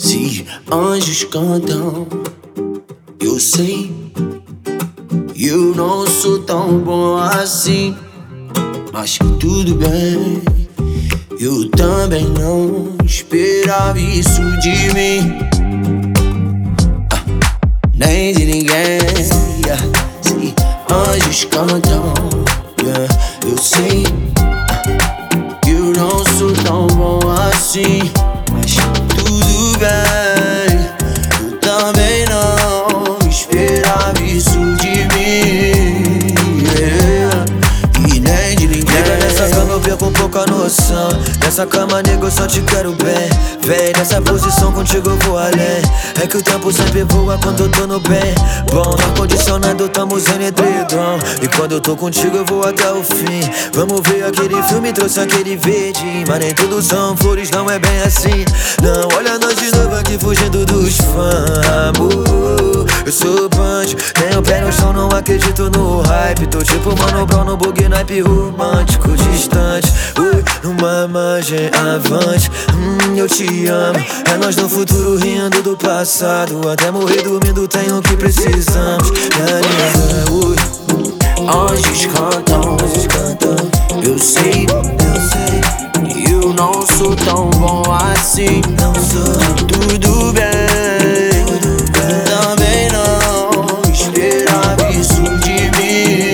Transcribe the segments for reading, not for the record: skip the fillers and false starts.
Se anjos cantam, eu sei. Eu não sou tão bom assim, mas tudo bem. Eu também não esperava isso de mim, nem de ninguém. Se anjos cantam, eu sei. Eu não sou tão bom assim, mas tudo bem. Eu também não esperava isso de mim, e nem de ninguém. Nega, nessa cama eu perco um pouco a noção. Nessa cama, nego, eu só te quero bem. Vem nessa posição, contigo eu vou além. É que o tempo sempre voa quando eu tô no bem. Bom, no ar-condicionado, tamo usando edredom. E quando eu tô contigo eu vou até o fim. Vamos ver aquele filme, trouxe aquele verde. Mas nem tudo são flores, não é bem assim. Não, olha nós de novo aqui fugindo dos fãs, amor. Eu sou punch, tenho pé no chão, não acredito no hype. Tô tipo Mano Brown no bug naipe romântico, distante. Ui, numa margem avante. Eu te amo, é nós no futuro rindo do passado. Até morrer dormindo tenho o que precisamos. Minha linda, ui. Anjos cantam, eu sei. Eu não sou tão bom assim, Não sou, tudo bem. Também não esperava isso de mim,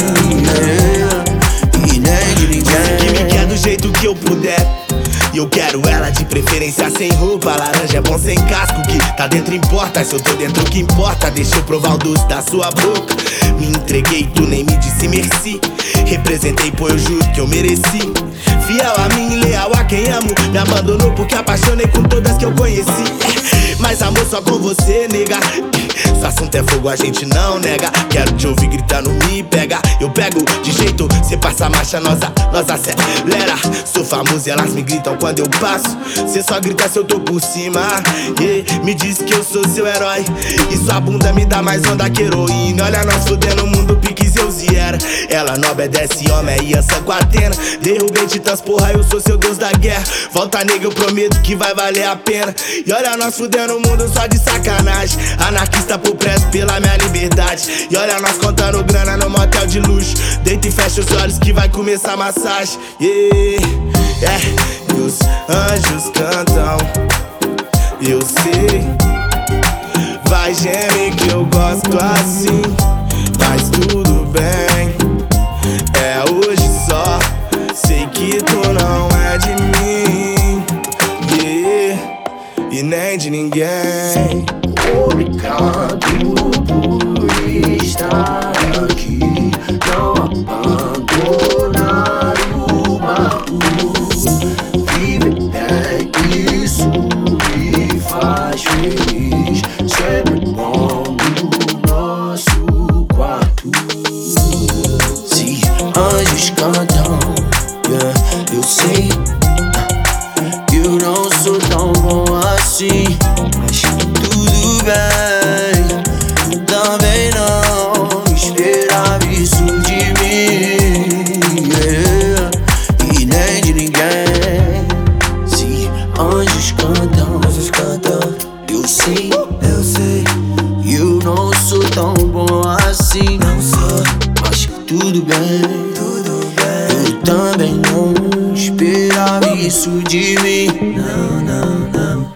e nem de ninguém. Que me quer do jeito que eu puder. E eu quero ela de preferência sem roupa. Laranja é bom sem casco, que tá dentro importa. Se eu tô dentro, o que importa? Deixa eu provar o doce da sua boca. Me entreguei, tu nem me disse merci. Representei, pô, eu juro que eu mereci. Fiel a mim, leal a quem amo. Me abandonou porque apaixonei com todas que eu conheci. Mas amor só com você, nega. Se o assunto é fogo, a gente não nega. Quero te ouvir gritando, me pega. Eu pego de jeito, cê passa a marcha, nós acelera. Sou famoso e elas me gritam quando eu passo. Cê só grita se eu tô por cima, me diz que eu sou seu herói. E sua bunda me dá mais onda que heroína. Olha nós fudendo o mundo, pique Zeus e Hera. Ela não obedece, homem, é Iança com Atena. Derrubei titãs, porra, eu sou seu deus da guerra. Volta, nega, eu prometo que vai valer a pena. E olha nós fudendo o mundo só de sacanagem. Anarquista por preço pela minha liberdade. E olha nós contando grana no motel de luxo. Deita e fecha os olhos que vai começar a massagem. E os anjos cantam, eu sei. Vai gemer que eu gosto assim, mas tudo bem. É hoje só, sei que tu não é de mim, e nem de ninguém. Obrigado por estar aqui, não abandonar o barco. Viver é isso, me faz feliz. Sempre bom no nosso quarto. Se anjos cantam, eu sei. Eu não sou tão bom assim, mas tudo bem. Também não esperava isso de mim, e nem de ninguém. Se anjos cantam, eu sei. Eu não sou tão bom assim, não sou, mas tudo bem. Eu também não esperava isso de mim, não.